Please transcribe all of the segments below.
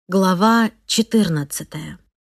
Глава 14.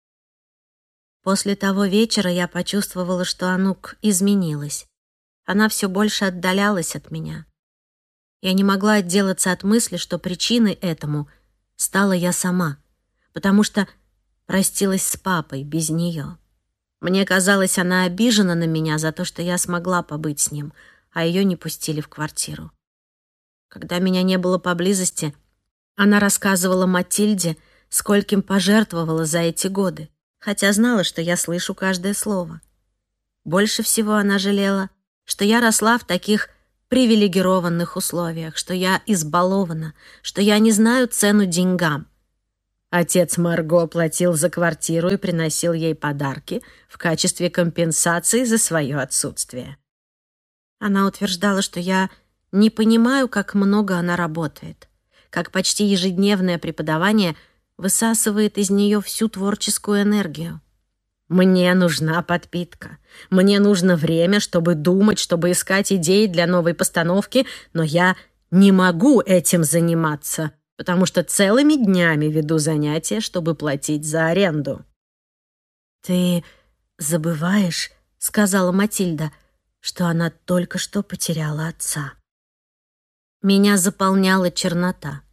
После того вечера я почувствовала, что Анук изменилась. Она все больше отдалялась от меня. Я не могла отделаться от мысли, что причиной этому стала я сама, потому что простилась с папой без нее. Мне казалось, она обижена на меня за то, что я смогла побыть с ним, а ее не пустили в квартиру. Когда меня не было поблизости, она рассказывала Матильде, скольким пожертвовала за эти годы, хотя знала, что я слышу каждое слово. Больше всего она жалела, что я росла в таких привилегированных условиях, что я избалована, что я не знаю цену деньгам. Отец Марго платил за квартиру и приносил ей подарки в качестве компенсации за свое отсутствие. Она утверждала, что я не понимаю, как много она работает, как почти ежедневное преподавание высасывает из нее всю творческую энергию. Мне нужна подпитка. Мне нужно время, чтобы думать, чтобы искать идеи для новой постановки, но я не могу этим заниматься, потому что целыми днями веду занятия, чтобы платить за аренду. «Ты забываешь, — сказала Матильда, — что она только что потеряла отца». Меня заполняла чернота.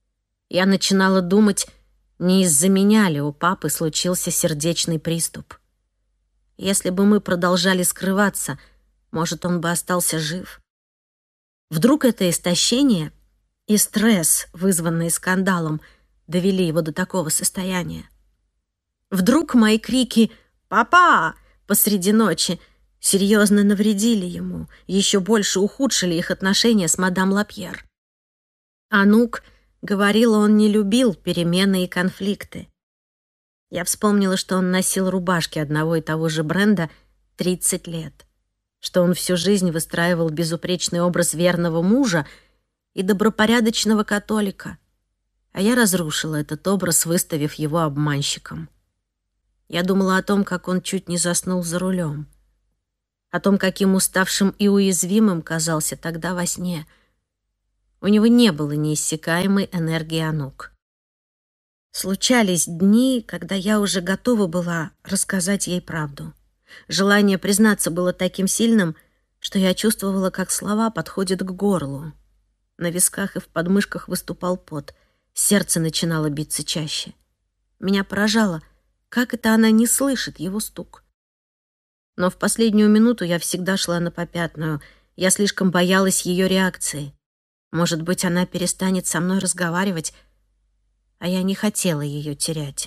Я начинала думать, не из-за меня ли у папы случился сердечный приступ. Если бы мы продолжали скрываться, может, он бы остался жив. Вдруг это истощение и стресс, вызванные скандалом, довели его до такого состояния. Вдруг мои крики «Папа!» посреди ночи серьезно навредили ему, еще больше ухудшили их отношения с мадам Лапьер. Анук говорила, он не любил перемены и конфликты. Я вспомнила, что он носил рубашки одного и того же бренда 30 лет, что он всю жизнь выстраивал безупречный образ верного мужа и добропорядочного католика, а я разрушила этот образ, выставив его обманщиком. Я думала о том, как он чуть не заснул за рулем, о том, каким уставшим и уязвимым казался тогда во сне. У него не было неиссякаемой энергии Анук. Случались дни, когда я уже готова была рассказать ей правду. Желание признаться было таким сильным, что я чувствовала, как слова подходят к горлу. На висках и в подмышках выступал пот, сердце начинало биться чаще. Меня поражало, как это она не слышит его стук. Но в последнюю минуту я всегда шла на попятную. Я слишком боялась ее реакции. Может быть, она перестанет со мной разговаривать, а я не хотела ее терять.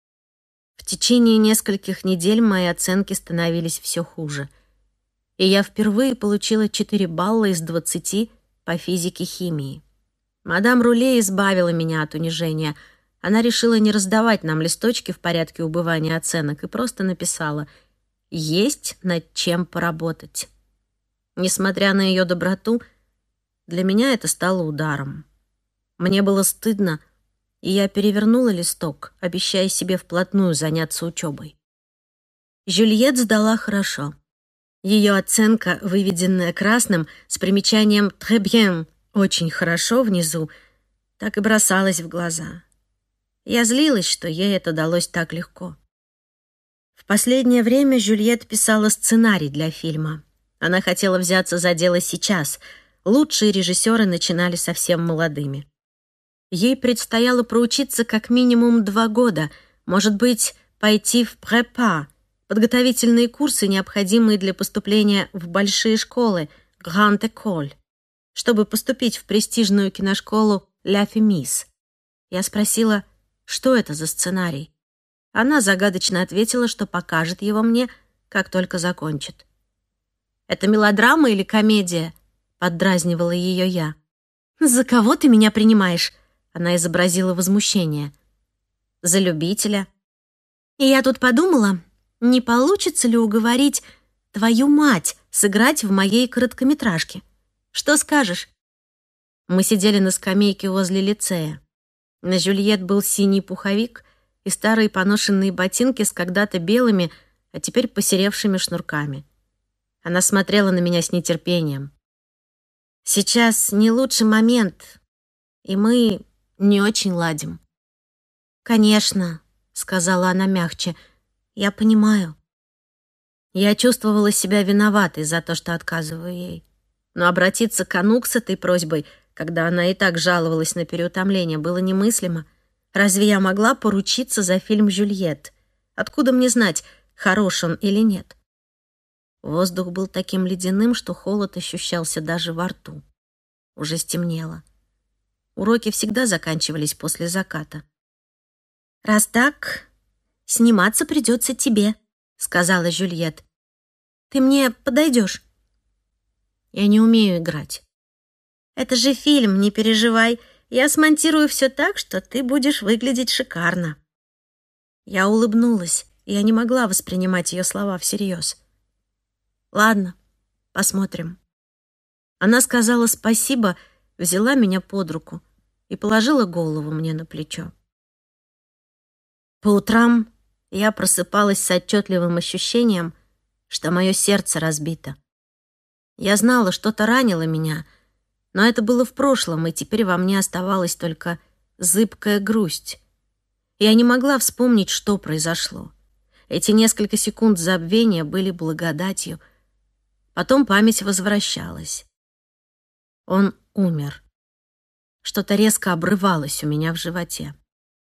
В течение нескольких недель мои оценки становились все хуже. И я впервые получила 4 балла из 20 по физике-химии. Мадам Руле избавила меня от унижения. Она решила не раздавать нам листочки в порядке убывания оценок и просто написала «Есть над чем поработать». Несмотря на ее доброту, для меня это стало ударом. Мне было стыдно, и я перевернула листок, обещая себе вплотную заняться учебой. Жюльет сдала хорошо. Ее оценка, выведенная красным, с примечанием «très bien», «очень хорошо» внизу, так и бросалась в глаза. Я злилась, что ей это далось так легко. В последнее время Жюльет писала сценарий для фильма. Она хотела взяться за дело сейчас. Лучшие режиссеры начинали совсем молодыми. Ей предстояло проучиться как минимум 2 года, может быть, пойти в препа, подготовительные курсы, необходимые для поступления в большие школы, Grande École, чтобы поступить в престижную киношколу «Ля Фемис». Я спросила, что это за сценарий. Она загадочно ответила, что покажет его мне, как только закончит. «Это мелодрама или комедия?» — поддразнивала ее я. «За кого ты меня принимаешь?» — она изобразила возмущение. «За любителя». И я тут подумала, не получится ли уговорить твою мать сыграть в моей короткометражке. Что скажешь? Мы сидели на скамейке возле лицея. На Жюльет был синий пуховик и старые поношенные ботинки с когда-то белыми, а теперь посеревшими шнурками. Она смотрела на меня с нетерпением. «Сейчас не лучший момент, и мы не очень ладим». «Конечно», — сказала она мягче, — «я понимаю». Я чувствовала себя виноватой за то, что отказываю ей. Но обратиться к Анук с этой просьбой, когда она и так жаловалась на переутомление, было немыслимо. Разве я могла поручиться за фильм «Жюльет»? Откуда мне знать, хорош он или нет? Воздух был таким ледяным, что холод ощущался даже во рту. Уже стемнело. Уроки всегда заканчивались после заката. «Раз так, сниматься придется тебе», — сказала Жюльет. «Ты мне подойдешь?» «Я не умею играть». «Это же фильм, не переживай. Я смонтирую все так, что ты будешь выглядеть шикарно». Я улыбнулась, и я не могла воспринимать ее слова всерьез. «Ладно, посмотрим». Она сказала спасибо, взяла меня под руку и положила голову мне на плечо. По утрам я просыпалась с отчетливым ощущением, что мое сердце разбито. Я знала, что-то ранило меня, но это было в прошлом, и теперь во мне оставалась только зыбкая грусть. Я не могла вспомнить, что произошло. Эти несколько секунд забвения были благодатью. Потом память возвращалась. Он умер. Что-то резко обрывалось у меня в животе.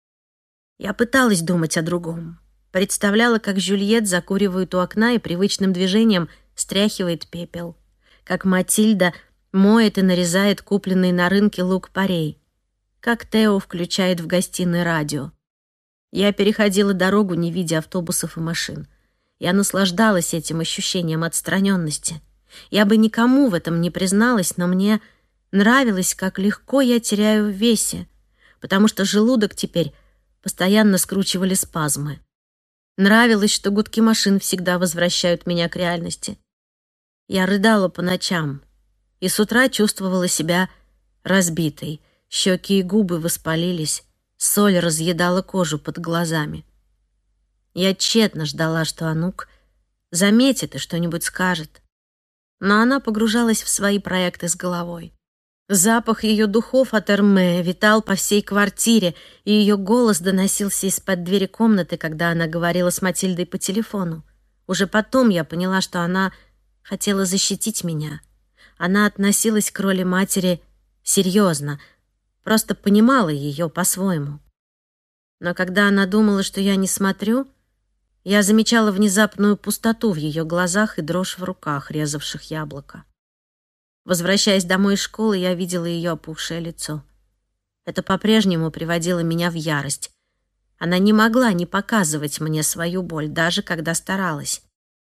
Я пыталась думать о другом. Представляла, как Жюльет закуривает у окна и привычным движением стряхивает пепел. Как Матильда моет и нарезает купленный на рынке лук-порей. Как Тео включает в гостиной радио. Я переходила дорогу, не видя автобусов и машин. Я наслаждалась этим ощущением отстраненности. Я бы никому в этом не призналась, но мне нравилось, как легко я теряю в весе, потому что желудок теперь постоянно скручивали спазмы. Нравилось, что гудки машин всегда возвращают меня к реальности. Я рыдала по ночам и с утра чувствовала себя разбитой. Щеки и губы воспалились, соль разъедала кожу под глазами. Я тщетно ждала, что Анук заметит и что-нибудь скажет. Но она погружалась в свои проекты с головой. Запах ее духов от Эрме витал по всей квартире, и ее голос доносился из-под двери комнаты, когда она говорила с Матильдой по телефону. Уже потом я поняла, что она хотела защитить меня. Она относилась к роли матери серьезно, просто понимала ее по-своему. Но когда она думала, что я не смотрю, я замечала внезапную пустоту в ее глазах и дрожь в руках, резавших яблоко. Возвращаясь домой из школы, я видела ее опухшее лицо. Это по-прежнему приводило меня в ярость. Она не могла не показывать мне свою боль, даже когда старалась.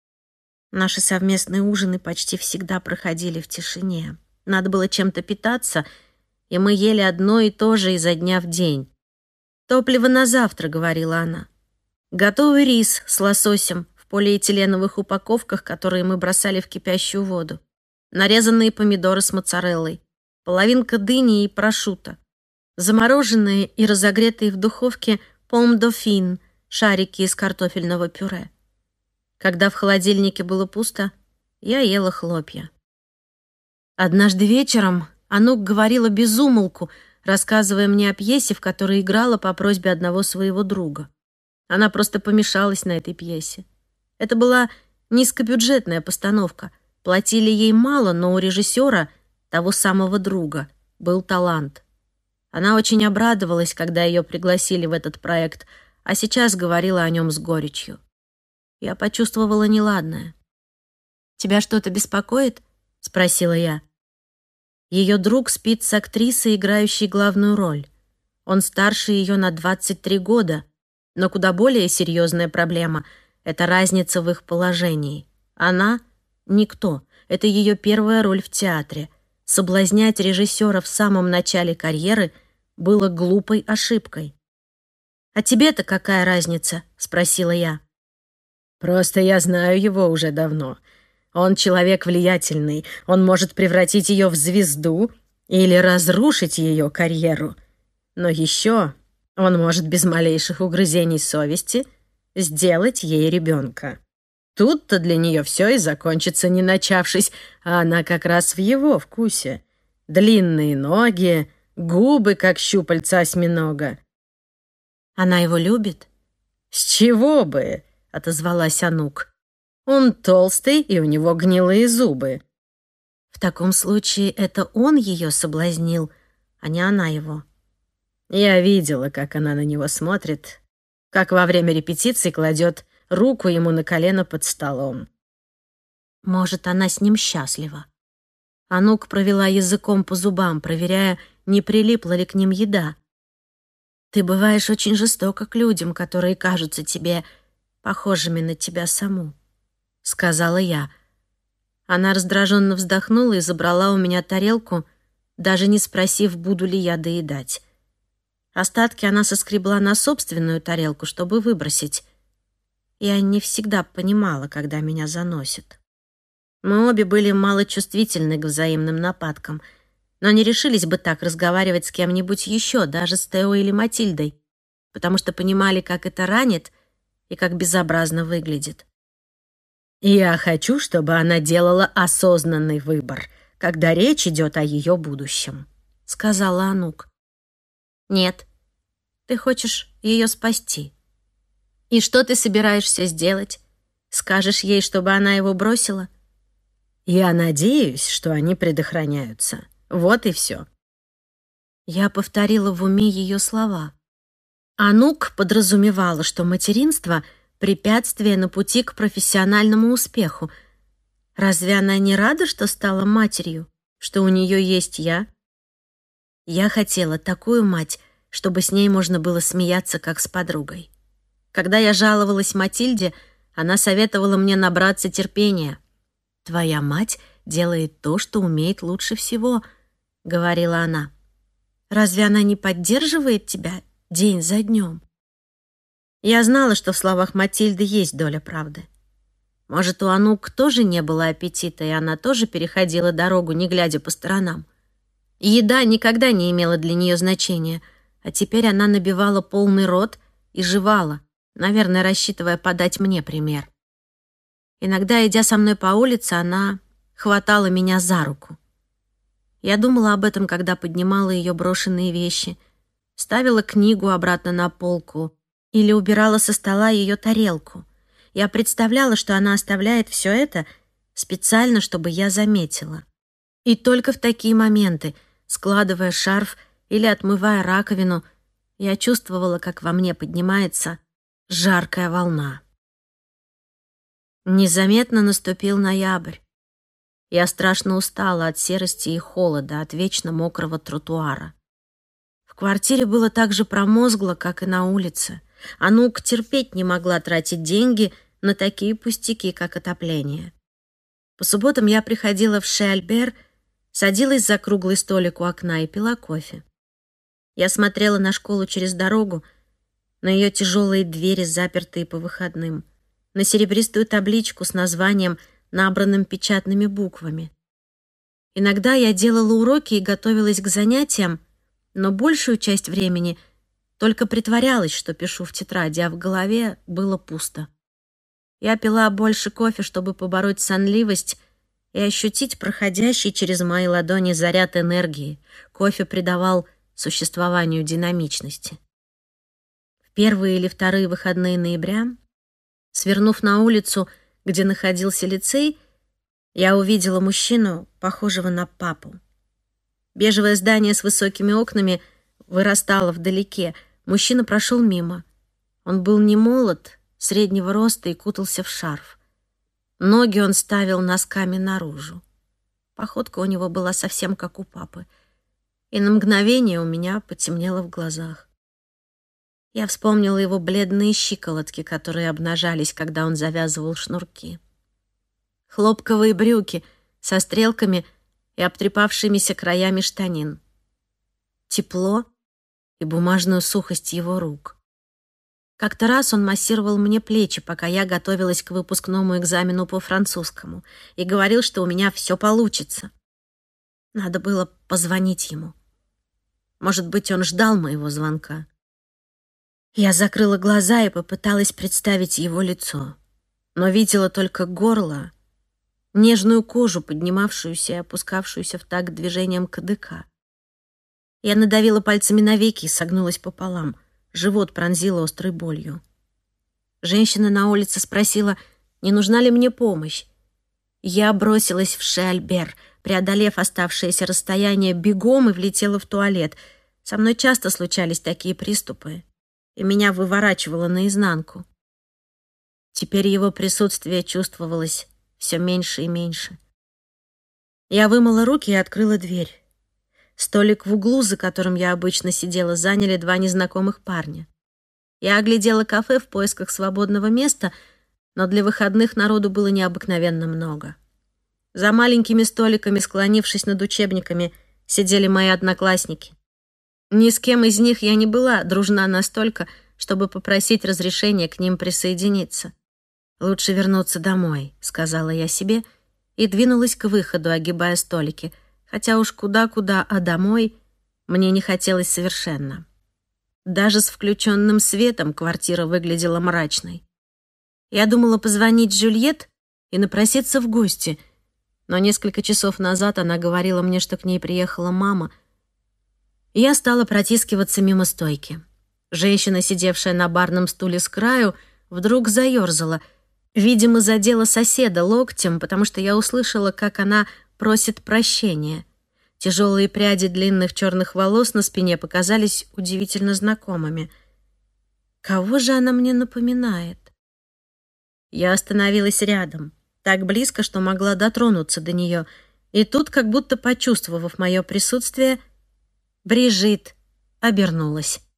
Наши совместные ужины почти всегда проходили в тишине. Надо было чем-то питаться, и мы ели одно и то же изо дня в день. «Топливо на завтра», — говорила она. «Готовый рис с лососем в полиэтиленовых упаковках, которые мы бросали в кипящую воду. Нарезанные помидоры с моцареллой, половинка дыни и прошутто, замороженные и разогретые в духовке пом-дофин, шарики из картофельного пюре. Когда в холодильнике было пусто, я ела хлопья. Однажды вечером Анук говорила без умолку, рассказывая мне о пьесе, в которой играла по просьбе одного своего друга. Она просто помешалась на этой пьесе. Это была низкобюджетная постановка. Платили ей мало, но у режиссера, того самого друга, был талант. Она очень обрадовалась, когда ее пригласили в этот проект, а сейчас говорила о нем с горечью. Я почувствовала неладное. «Тебя что-то беспокоит?» — спросила я. Ее друг спит с актрисой, играющей главную роль. Он старше ее на 23 года, но куда более серьезная проблема — это разница в их положении. Она — никто. Это ее первая роль в театре. Соблазнять режиссера в самом начале карьеры было глупой ошибкой. «А тебе-то какая разница?» — спросила я. «Просто я знаю его уже давно. Он человек влиятельный. Он может превратить ее в звезду или разрушить ее карьеру. Но еще он может без малейших угрызений совести сделать ей ребенка. Тут-то для нее все и закончится, не начавшись, а она как раз в его вкусе. Длинные ноги, губы, как щупальца осьминога. Она его любит? «С чего бы?» — отозвалась Анук. «Он толстый, и у него гнилые зубы». В таком случае это он ее соблазнил, а не она его. Я видела, как она на него смотрит, как во время репетиции кладет руку ему на колено под столом. Может, она с ним счастлива. Анук провела языком по зубам, проверяя, не прилипла ли к ним еда. «Ты бываешь очень жестока к людям, которые кажутся тебе похожими на тебя саму», — сказала я. Она раздраженно вздохнула и забрала у меня тарелку, даже не спросив, буду ли я доедать. Остатки она соскребла на собственную тарелку, чтобы выбросить. Я не всегда понимала, когда меня заносит. Мы обе были малочувствительны к взаимным нападкам, но не решились бы так разговаривать с кем-нибудь еще, даже с Тео или Матильдой, потому что понимали, как это ранит и как безобразно выглядит. Я хочу, чтобы она делала осознанный выбор, когда речь идет о ее будущем, — сказала Анук. Нет, ты хочешь ее спасти. И что ты собираешься сделать? Скажешь ей, чтобы она его бросила? Я надеюсь, что они предохраняются. Вот и все. Я повторила в уме ее слова. Анук подразумевала, что материнство — препятствие на пути к профессиональному успеху. Разве она не рада, что стала матерью, что у нее есть я? Я хотела такую мать, чтобы с ней можно было смеяться, как с подругой. Когда я жаловалась Матильде, она советовала мне набраться терпения. «Твоя мать делает то, что умеет лучше всего», — говорила она. «Разве она не поддерживает тебя день за днем?» Я знала, что в словах Матильды есть доля правды. Может, у Анук тоже не было аппетита, и она тоже переходила дорогу, не глядя по сторонам. Еда никогда не имела для нее значения, а теперь она набивала полный рот и жевала, наверное, рассчитывая подать мне пример. Иногда, идя со мной по улице, она хватала меня за руку. Я думала об этом, когда поднимала ее брошенные вещи, ставила книгу обратно на полку или убирала со стола ее тарелку. Я представляла, что она оставляет все это специально, чтобы я заметила. И только в такие моменты, складывая шарф или отмывая раковину, я чувствовала, как во мне поднимается жаркая волна. Незаметно наступил ноябрь. Я страшно устала от серости и холода, от вечно мокрого тротуара. В квартире было так же промозгло, как и на улице. Анук терпеть не могла тратить деньги на такие пустяки, как отопление. По субботам я приходила в Шеальбер, садилась за круглый столик у окна и пила кофе. Я смотрела на школу через дорогу, на ее тяжелые двери, запертые по выходным, на серебристую табличку с названием, набранным печатными буквами. Иногда я делала уроки и готовилась к занятиям, но большую часть времени только притворялась, что пишу в тетради, а в голове было пусто. Я пила больше кофе, чтобы побороть сонливость и ощутить проходящий через мои ладони заряд энергии. Кофе придавал существованию динамичности. В первые или вторые выходные ноября, свернув на улицу, где находился лицей, я увидела мужчину, похожего на папу. Бежевое здание с высокими окнами вырастало вдалеке. Мужчина прошел мимо. Он был не молод, среднего роста и кутался в шарф. Ноги он ставил носками наружу. Походка у него была совсем как у папы. И на мгновение у меня потемнело в глазах. Я вспомнила его бледные щиколотки, которые обнажались, когда он завязывал шнурки. Хлопковые брюки со стрелками и обтрепавшимися краями штанин. Тепло и бумажную сухость его рук. Как-то раз он массировал мне плечи, пока я готовилась к выпускному экзамену по французскому, и говорил, что у меня все получится. Надо было позвонить ему. Может быть, он ждал моего звонка. Я закрыла глаза и попыталась представить его лицо, но видела только горло, нежную кожу, поднимавшуюся и опускавшуюся в такт движением кадыка. Я надавила пальцами на веки и согнулась пополам. Живот пронзило острой болью. Женщина на улице спросила, не нужна ли мне помощь. Я бросилась в Шеальбер, преодолев оставшееся расстояние, бегом и влетела в туалет. Со мной часто случались такие приступы, и меня выворачивало наизнанку. Теперь его присутствие чувствовалось все меньше и меньше. Я вымыла руки и открыла дверь. Столик в углу, за которым я обычно сидела, заняли два незнакомых парня. Я оглядела кафе в поисках свободного места, но для выходных народу было необыкновенно много. За маленькими столиками, склонившись над учебниками, сидели мои одноклассники. Ни с кем из них я не была дружна настолько, чтобы попросить разрешения к ним присоединиться. «Лучше вернуться домой», — сказала я себе, и двинулась к выходу, огибая столики, хотя уж куда-куда, а домой мне не хотелось совершенно. Даже с включенным светом квартира выглядела мрачной. Я думала позвонить Жюльет и напроситься в гости, но несколько часов назад она говорила мне, что к ней приехала мама. И я стала протискиваться мимо стойки. Женщина, сидевшая на барном стуле с краю, вдруг заёрзала. Видимо, задела соседа локтем, потому что я услышала, как она просит прощения. Тяжелые пряди длинных черных волос на спине показались удивительно знакомыми. Кого же она мне напоминает? Я остановилась рядом, так близко, что могла дотронуться до нее, и тут, как будто почувствовав мое присутствие, Брижит обернулась.